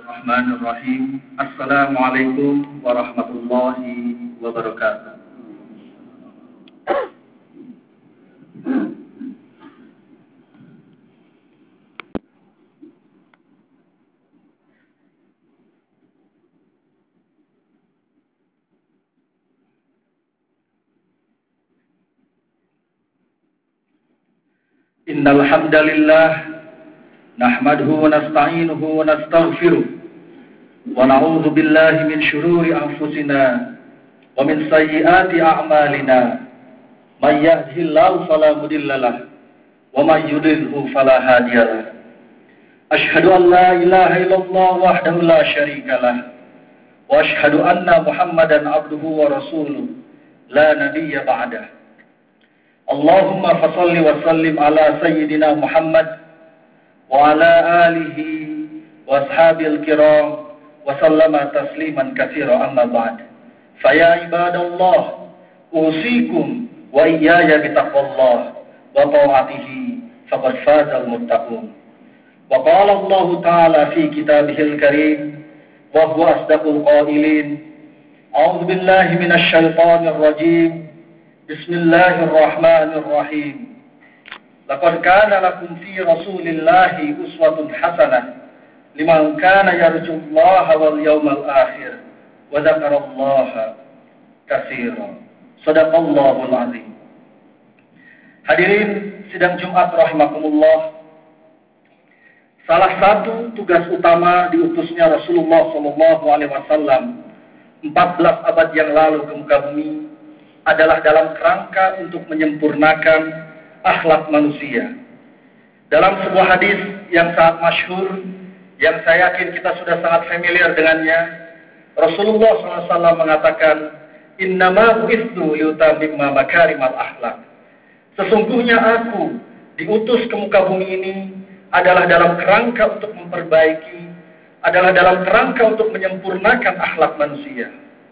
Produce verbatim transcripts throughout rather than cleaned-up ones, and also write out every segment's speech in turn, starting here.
Bismillahirrahmanirrahim. Assalamualaikum warahmatullahi wabarakatuh. Innal hamdalillah nahmaduhu wa nasta'inuhu wa nastaghfiruh wa na'udzu billahi min shururi anfusina wa min sayyiati a'malina may yahdihillahu fala mudilla lahu wa may yudlilhu fala hadiya lahu asyhadu an la ilaha illallah wahdahu la syarika lahu wa asyhadu anna muhammadan abduhu wa rasuluh la nabiyya ba'dahu. Allahumma fassalli wa sallim ala sayyidina Muhammad wa ala alihi wa ashabil kiram wa sallama tasliman katsira amma ba'd. Fa ya ibadallah usikum wa iyaya bitaqwallah wa ta'atihi faqad fazal muttaqun. Wa qala Allah ta'ala fi kitabihil karim wa huwa asdaqul qailin. A'udzu billahi minasy syaithanir rajim. Bismillahirrahmanirrahim. Laqad kana lakum fi Rasulillahi uswatun hasanah liman kana yarjullaha wal yawmal akhir wa dzakarallaha katsiran. Shadaqallahul azim. Hadirin sidang Jumat rahimakumullah. Salah satu tugas utama diutusnya Rasulullah sallallahu alaihi wasallam empat belas abad yang lalu ke muka bumi adalah dalam kerangka untuk menyempurnakan akhlak manusia. Dalam sebuah hadis yang sangat masyhur, yang saya yakin kita sudah sangat familiar dengannya, Rasulullah shallallahu alaihi wasallam mengatakan, Innama bu'ithu liutamimma makarimal akhlak. Sesungguhnya aku diutus ke muka bumi ini adalah dalam kerangka untuk memperbaiki, adalah dalam kerangka untuk menyempurnakan akhlak manusia.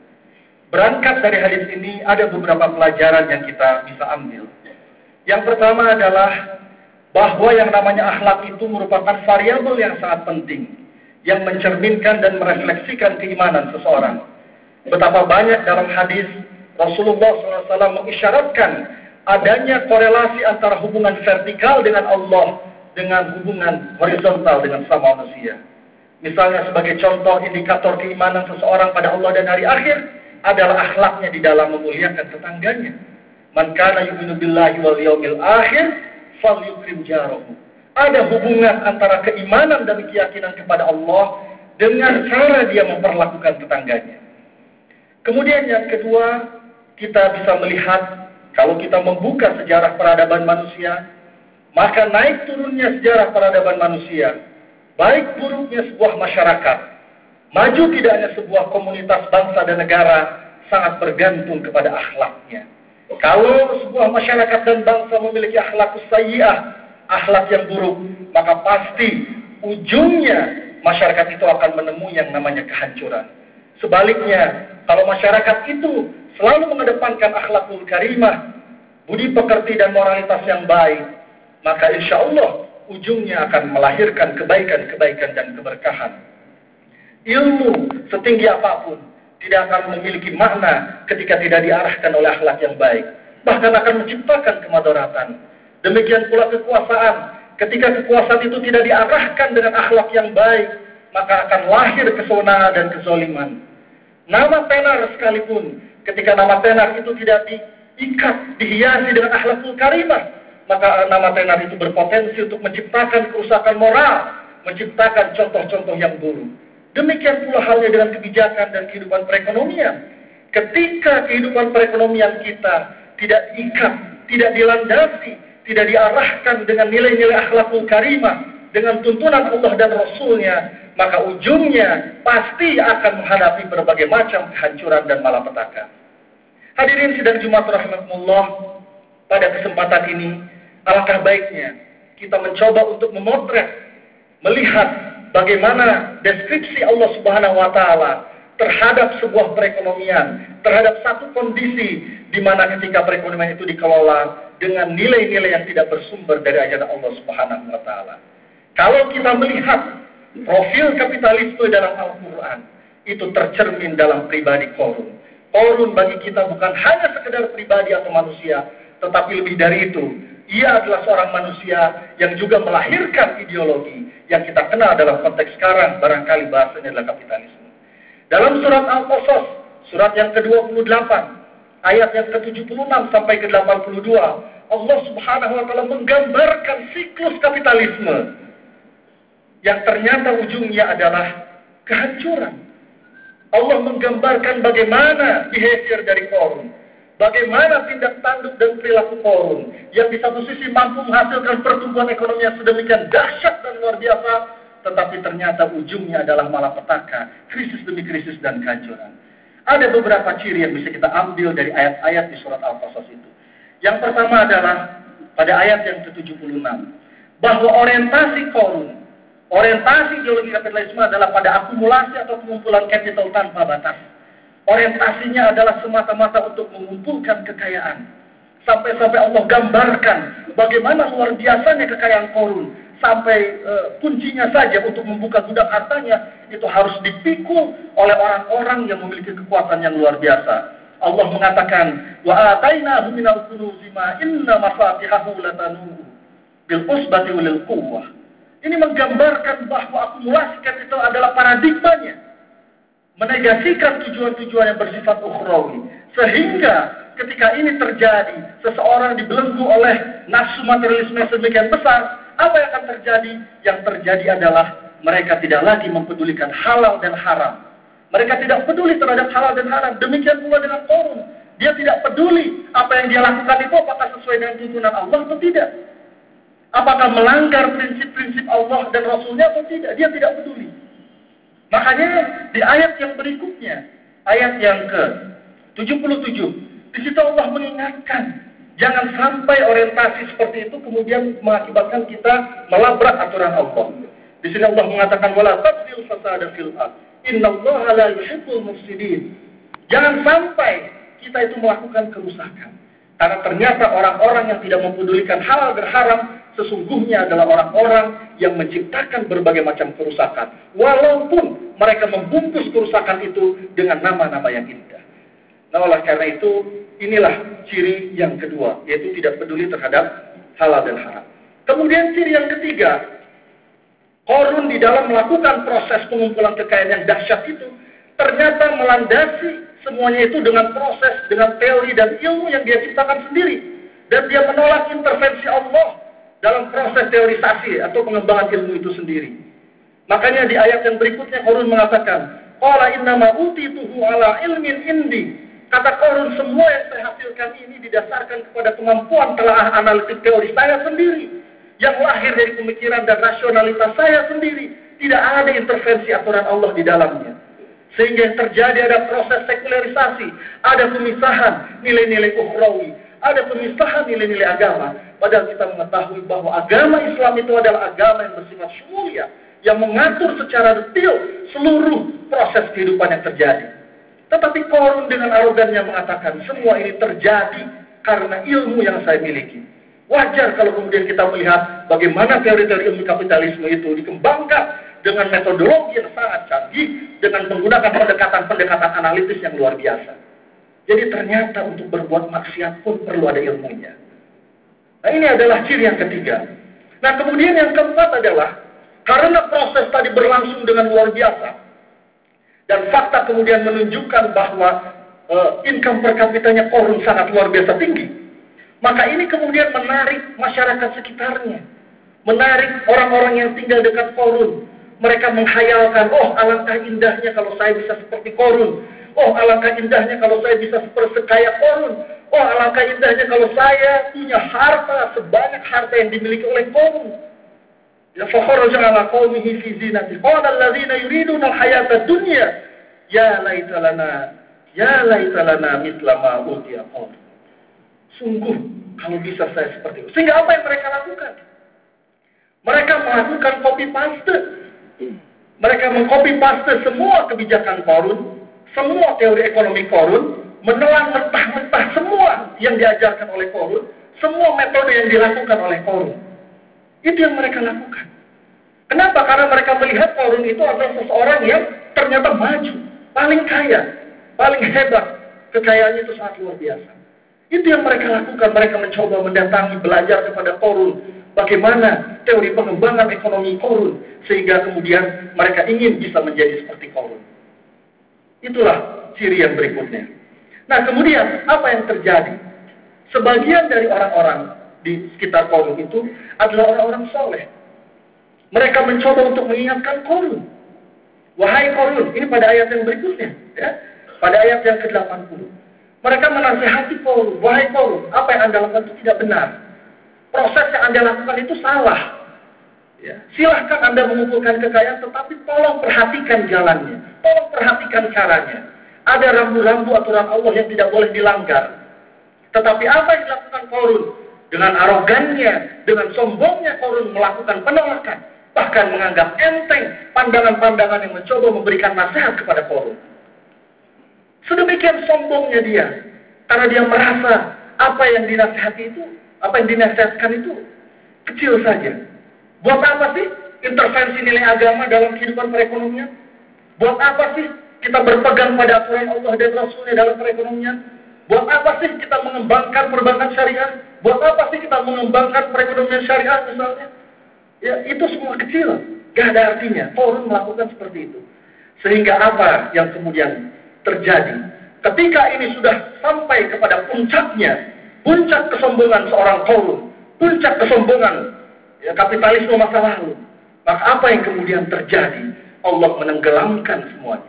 Berangkat dari hadis ini ada beberapa pelajaran yang kita bisa ambil. Yang pertama adalah bahwa yang namanya akhlak itu merupakan variabel yang sangat penting yang mencerminkan dan merefleksikan keimanan seseorang. Betapa banyak dalam hadis Rasulullah shallallahu alaihi wasallam mengisyaratkan adanya korelasi antara hubungan vertikal dengan Allah dengan hubungan horizontal dengan sama manusia. Misalnya sebagai contoh indikator keimanan seseorang pada Allah dan hari akhir adalah akhlaknya di dalam memuliakan tetangganya. Man kana yu'minu billahi wal yawmil akhir falyukrim jarahu. Ada hubungan antara keimanan dan keyakinan kepada Allah dengan cara dia memperlakukan tetangganya. Kemudian yang kedua, kita bisa melihat kalau kita membuka sejarah peradaban manusia, maka naik turunnya sejarah peradaban manusia, baik buruknya sebuah masyarakat, maju tidaknya sebuah komunitas bangsa dan negara sangat bergantung kepada akhlaknya. Kalau sebuah masyarakat dan bangsa memiliki akhlak sayyi'ah, akhlak yang buruk, maka pasti ujungnya masyarakat itu akan menemui yang namanya kehancuran. Sebaliknya, kalau masyarakat itu selalu mengedepankan akhlakul karimah, budi pekerti dan moralitas yang baik, maka insya Allah ujungnya akan melahirkan kebaikan-kebaikan dan keberkahan. Ilmu setinggi apapun tidak akan memiliki makna ketika tidak diarahkan oleh akhlak yang baik. Bahkan akan menciptakan kemadaratan. Demikian pula kekuasaan. Ketika kekuasaan itu tidak diarahkan dengan akhlak yang baik, maka akan lahir kesewenangan dan kezaliman. Nama tenar sekalipun, ketika nama tenar itu tidak diikat, dihiasi dengan akhlakul karimah, maka nama tenar itu berpotensi untuk menciptakan kerusakan moral, menciptakan contoh-contoh yang buruk. Demikian pula halnya dengan kebijakan dan kehidupan perekonomian. Ketika kehidupan perekonomian kita tidak diikat, tidak dilandasi, tidak diarahkan dengan nilai-nilai akhlakul karimah, dengan tuntunan Allah dan Rasulnya, maka ujungnya pasti akan menghadapi berbagai macam kehancuran dan malapetaka. Hadirin sidang Jumat rahimakumullah, pada kesempatan ini alangkah baiknya kita mencoba untuk memotret, melihat bagaimana deskripsi Allah Subhanahu wa taala terhadap sebuah perekonomian, terhadap satu kondisi di mana ketika perekonomian itu dikelola dengan nilai-nilai yang tidak bersumber dari ajaran Allah Subhanahu wa taala. Kalau kita melihat Profil kapitalisme dalam Al-Quran itu tercermin dalam pribadi Qarun. Qarun bagi kita bukan hanya sekedar pribadi atau manusia, tetapi lebih dari itu, ia adalah seorang manusia yang juga melahirkan ideologi yang kita kenal dalam konteks sekarang, barangkali bahasanya adalah kapitalisme. Dalam surat Al-Qasas, surat yang ke dua puluh delapan, ayat yang ke tujuh puluh enam sampai ke delapan puluh dua, Allah Subhanahu wa taala menggambarkan siklus kapitalisme yang ternyata ujungnya adalah kehancuran. Allah menggambarkan bagaimana behavior dari Qarun, bagaimana tindak tanduk dan perilaku Qarun yang di satu sisi mampu menghasilkan pertumbuhan ekonomi yang sedemikian dahsyat dan luar biasa, tetapi ternyata ujungnya adalah malapetaka, krisis demi krisis dan kehancuran. Ada beberapa ciri yang bisa kita ambil dari ayat-ayat di surat Al-Qasas itu. Yang pertama adalah pada ayat yang ke tujuh puluh enam, bahwa orientasi Qarun, orientasi ideologi kapitalisme adalah pada akumulasi atau pengumpulan kapital tanpa batas. Orientasinya adalah semata-mata untuk mengumpulkan kekayaan. Sampai-sampai Allah gambarkan bagaimana luar biasanya kekayaan Qarun. Sampai uh, kuncinya saja untuk membuka gudang hartanya itu harus dipikul oleh orang-orang yang memiliki kekuatan yang luar biasa. Allah mengatakan, wa atainahu minal kunuzi ma inna mafatihahu latanu bil usbati walil quwwah. Ini menggambarkan bahwa akumulasi kapital adalah paradigmanya, menegasikan tujuan-tujuan yang bersifat ukhrawi. Sehingga ketika ini terjadi, seseorang dibelenggu oleh nafsu materialisme yang sedemikian besar, apa yang akan terjadi? Yang terjadi adalah mereka tidak lagi mempedulikan halal dan haram. Mereka tidak peduli terhadap halal dan haram. Demikian pula dengan Qarun. Dia tidak peduli apa yang dia lakukan itu apakah sesuai dengan tuntunan Allah atau tidak. Apakah melanggar prinsip-prinsip Allah dan Rasulnya atau tidak. Dia tidak peduli. Makanya di ayat yang berikutnya, ayat yang ke tujuh puluh tujuh, di situ Allah mengingatkan, jangan sampai orientasi seperti itu kemudian mengakibatkan kita melabrak aturan Allah. Di sini Allah mengatakan, wala tabghil fasada fil ardh, innallaha la yuhibbul mufsidin. Jangan sampai kita itu melakukan kerusakan. Karena ternyata orang-orang yang tidak mempedulikan halal dan haram sesungguhnya adalah orang-orang yang menciptakan berbagai macam kerusakan. Walaupun mereka membungkus kerusakan itu dengan nama-nama yang indah. Nah, oleh karena itu, inilah ciri yang kedua, yaitu tidak peduli terhadap halal dan haram. Kemudian ciri yang ketiga, Qarun di dalam melakukan proses pengumpulan kekayaan yang dahsyat itu, ternyata melandasi semuanya itu dengan proses, dengan teori dan ilmu yang dia ciptakan sendiri. Dan dia menolak intervensi Allah dalam proses teorisasi atau pengembangan ilmu itu sendiri. Makanya di ayat yang berikutnya Qarun mengatakan, qala innama utituhu ala ilmin indi. Kata Qarun, semua yang saya hasilkan ini didasarkan kepada kemampuan telaah analitik teori saya sendiri, yang lahir dari pemikiran dan rasionalitas saya sendiri. Tidak ada intervensi aturan Allah di dalamnya. Sehingga yang terjadi ada proses sekularisasi, ada pemisahan nilai-nilai ukhrawi, ada pemisahan nilai-nilai agama. Padahal kita mengetahui bahwa agama Islam itu adalah agama yang bersifat syumulia, yang mengatur secara detail seluruh proses kehidupan yang terjadi. Tetapi Qarun dengan arogannya mengatakan, semua ini terjadi karena ilmu yang saya miliki. Wajar kalau kemudian kita melihat bagaimana teori-teori ilmu kapitalisme itu dikembangkan dengan metodologi yang sangat canggih, dengan menggunakan pendekatan-pendekatan analitis yang luar biasa. Jadi ternyata untuk berbuat maksiat pun perlu ada ilmunya. Nah, ini adalah ciri yang ketiga. Nah, kemudian yang keempat adalah, karena proses tadi berlangsung dengan luar biasa, dan fakta kemudian menunjukkan bahwa uh, income per kapitanya Qarun sangat luar biasa tinggi, maka ini kemudian menarik masyarakat sekitarnya, menarik orang-orang yang tinggal dekat Qarun. Mereka menghayalkan, oh alangkah indahnya kalau saya bisa seperti Qarun. Oh alangkah indahnya kalau saya bisa seperti sekaya Qarun. Oh alangkah indahnya kalau saya punya harta sebanyak harta yang dimiliki oleh Qarun. Ya fakharaja ala qaumihi fi zinati. Qala alladziina yuriduna al-hayata ad-dunya ya laita lana ya laita lana mithla ma utiya Qarun. Sungguh kalau bisa saya seperti itu. Sehingga apa yang mereka lakukan? Mereka melakukan copy paste. Mereka mengcopy paste semua kebijakan Qarun, semua teori ekonomi Qarun, menelan mentah-mentah semua yang diajarkan oleh Qarun, semua metode yang dilakukan oleh Qarun. Itu yang mereka lakukan. Kenapa? Karena mereka melihat Qarun itu adalah seseorang yang ternyata maju, paling kaya, paling hebat, kekayaannya itu sangat luar biasa. Itu yang mereka lakukan. Mereka mencoba mendatangi, belajar kepada Qarun, bagaimana teori pengembangan ekonomi Qarun, sehingga kemudian mereka ingin bisa menjadi seperti Qarun. Itulah ciri yang berikutnya. Nah, kemudian apa yang terjadi? Sebagian dari orang-orang di sekitar Qarun itu adalah orang-orang soleh. Mereka mencoba untuk mengingatkan Qarun. Wahai Qarun, ini pada ayat yang berikutnya, ya, pada ayat yang ke delapan puluh. Mereka menasihati Qarun, wahai Qarun, apa yang Anda lakukan itu tidak benar. Proses yang Anda lakukan itu salah. Ya, silahkan Anda mengumpulkan kekayaan, tetapi tolong perhatikan jalannya, tolong perhatikan caranya. Ada rambu-rambu aturan Allah yang tidak boleh dilanggar. Tetapi apa yang dilakukan Qarun? Dengan arogannya, dengan sombongnya Qarun melakukan penolakan, bahkan menganggap enteng pandangan-pandangan yang mencoba memberikan nasihat kepada Qarun. Sedemikian sombongnya dia, karena dia merasa apa yang dinasihati itu, apa yang dinasihatkan itu kecil saja. Buat apa sih intervensi nilai agama dalam kehidupan perekonomian? Buat apa sih kita berpegang pada aturan Allah dan Rasulnya dalam perekonomian? Buat apa sih kita mengembangkan perbankan syariah? Buat apa sih kita mengembangkan perekonomian syariah misalnya? Ya, itu semua kecil, gak ada artinya. Qarun melakukan seperti itu. Sehingga apa yang kemudian terjadi? Ketika ini sudah sampai kepada puncaknya, puncak kesombongan seorang Qarun, puncak kesombongan ya, kapitalisme masa lalu, maka apa yang kemudian terjadi? Allah menenggelamkan semuanya.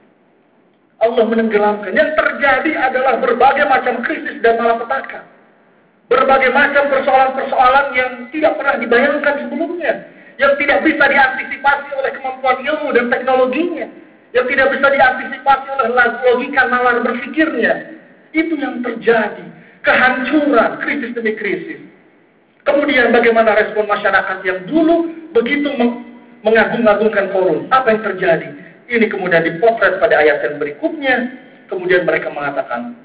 Allah menenggelamkan. Yang terjadi adalah berbagai macam krisis dan malapetaka. Berbagai macam persoalan-persoalan yang tidak pernah dibayangkan sebelumnya. Yang tidak bisa diantisipasi oleh kemampuan ilmu dan teknologinya. Yang tidak bisa diantisipasi oleh logika nalar berpikirnya. Itu yang terjadi. Kehancuran, krisis demi krisis. Kemudian bagaimana respon masyarakat yang dulu begitu mengagung-agungkan Qarun? Apa yang terjadi? Ini kemudian dipotret pada ayat yang berikutnya. Kemudian mereka mengatakan,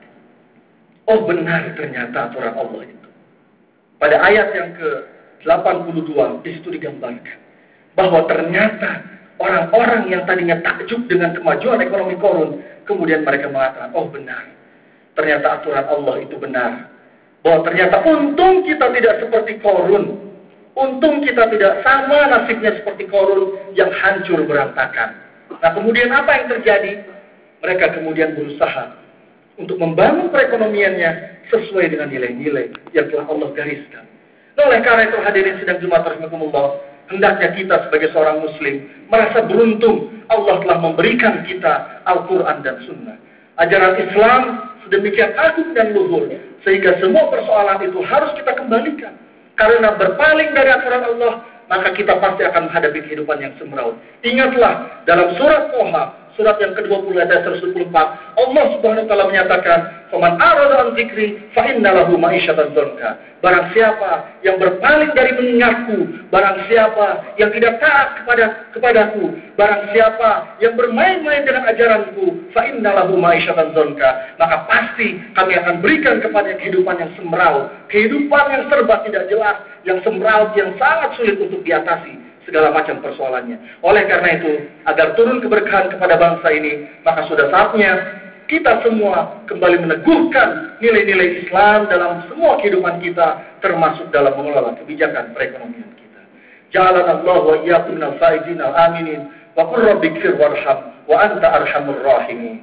oh benar ternyata aturan Allah itu. Pada ayat yang ke delapan puluh dua, di situ digambarkan bahwa ternyata orang-orang yang tadinya takjub dengan kemajuan ekonomi Qarun, kemudian mereka mengatakan, oh benar, ternyata aturan Allah itu benar. Bahwa ternyata untung kita tidak seperti Qarun. Untung kita tidak sama nasibnya seperti Qarun yang hancur berantakan. Nah, kemudian apa yang terjadi? Mereka kemudian berusaha untuk membangun perekonomiannya sesuai dengan nilai-nilai yang telah Allah gariskan. Nah, oleh karena itu hadirin sidang Jumat rahimakumullah, hendaknya kita sebagai seorang muslim merasa beruntung Allah telah memberikan kita Al-Quran dan Sunnah. Ajaran Islam sedemikian agung dan luhur, sehingga semua persoalan itu harus kita kembalikan. Karena berpaling dari aturan Allah, maka kita pasti akan menghadapi kehidupan yang semeraut. Ingatlah, dalam surat Toha, surat yang kedua puluh ayat seratus empat, Allah Subhanahu wa taala menyatakan, "Faman arada an dzikri fa inna lahu ma'isyatan dzanka." Barang siapa yang berpaling dari mengingatku, barang siapa yang tidak taat kepada kepadaku, barang siapa yang bermain-main dengan ajaranku, fa inna lahu ma'isyatan dzanka, maka pasti kami akan berikan kepadanya kehidupan yang semeraut, kehidupan yang serba tidak jelas, yang semeraut, yang sangat sulit untuk diatasi segala macam persoalannya. Oleh karena itu, agar turun keberkahan kepada bangsa ini, maka sudah saatnya kita semua kembali meneguhkan nilai-nilai Islam dalam semua kehidupan kita, termasuk dalam mengelola kebijakan perekonomian kita. Ja'alanallahu wa iyyakum minal faizin al-aminin wa qur rabbighfir warham wa anta arhamur rahimin.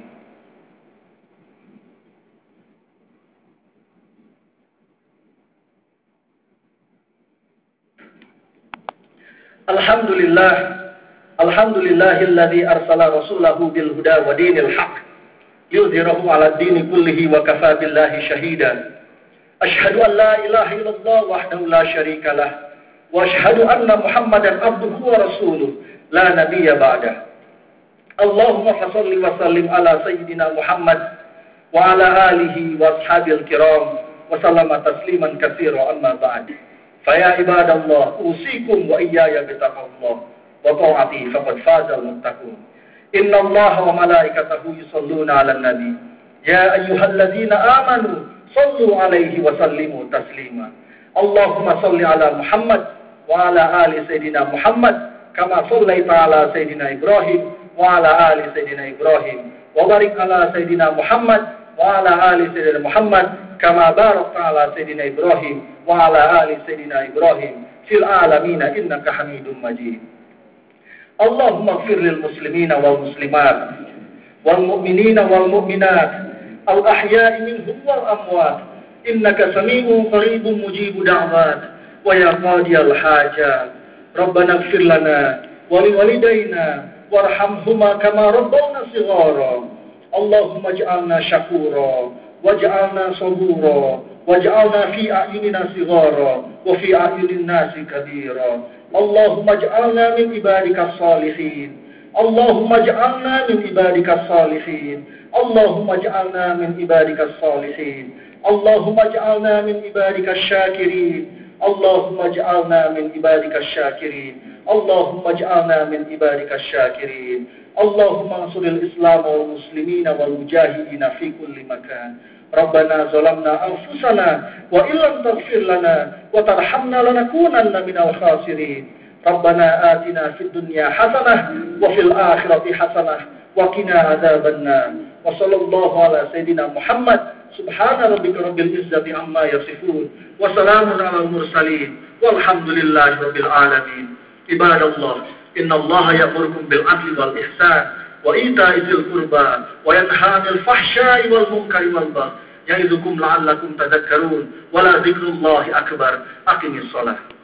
Alhamdulillah, alhamdulillahilladzi arsala rasulahu bil huda wa dinil haqq yudhhirahu 'ala ad-dini kullihi wa kafaa billahi shahida. Asyhadu an la ilaha illallah wahdahu la syarika lah wa asyhadu anna Muhammadan abduhu wa rasuluh la nabiyya ba'dah. Allahumma shalli wa sallim ala sayyidina Muhammad wa ala alihi wa ashabil kiram wa sallama tasliman katsira amma ba'd. Faya ibadallah, usikum wa iyaya bitaqwallah wa ta'atihi faqad fazal muttaqun. Inna Allaha wa malaikatahu yusalluna 'alan nabi. Ya ayyuhalladzina amanu sallu 'alaihi wa sallimu taslima. Allahumma salli 'ala Muhammad wa 'ala ali sayidina Muhammad kama shallaita ala sayidina Ibrahim wa ala ali sayidina Ibrahim wa barik ala sayidina Muhammad wa ala ali sayidina Muhammad kama barakta ala sayidina Ibrahim wa ala ali sayidina Ibrahim fil alamin innaka Hamidum Majid. Allahumma ighfir lil muslimina wal muslimat wal mu'minina wal mu'minat al ahya'i minhum wal amwat innaka sami'un qaribun mujibud da'wat wa ya qadiyal hajat. Rabbana ighfir lana wa liwalidayna warhamhuma kama rabbawna shighara. Allahumma ij'alna shakura waj'alna sabura waj'alna fi a'yunina shighara wa fi a'yunin nasi kabira. Allahumma ij'alna min ibadika salihin. Allahumma ij'alna min ibadika salihin. Allahumma ij'alna min ibadika salihin. Allahumma ij'alna min ibadika syakirin. Allahumma ij'alna min ibadika syakirin. Allahumma ij'alna min ibadika syakirin. Allahumma ansuril Islam wal muslimina wal mujahidina fi kulli makan. Rabbana zalamna anfusana wa illam taghfir lana wa tarhamna lanakunanna minal khasirin. Rabbana atina fid dunya hasanah wa fil akhirati hasanah wa qina adzabannar. Wa sallallahu ala sayidina Muhammad. Subhana rabbika rabbil izzati amma yasifun wa salamun alal mursalin walhamdulillahi rabbil alamin. Ibadallah, innallaha ya'murukum bil adli wal ihsan wa ita'i dzil qurba wa yanha 'anil fahsya'i wal munkari wal baghi ya'idukum la'allakum tadhakkarun wa la dzikrullahi akbar. Aqimis shalah.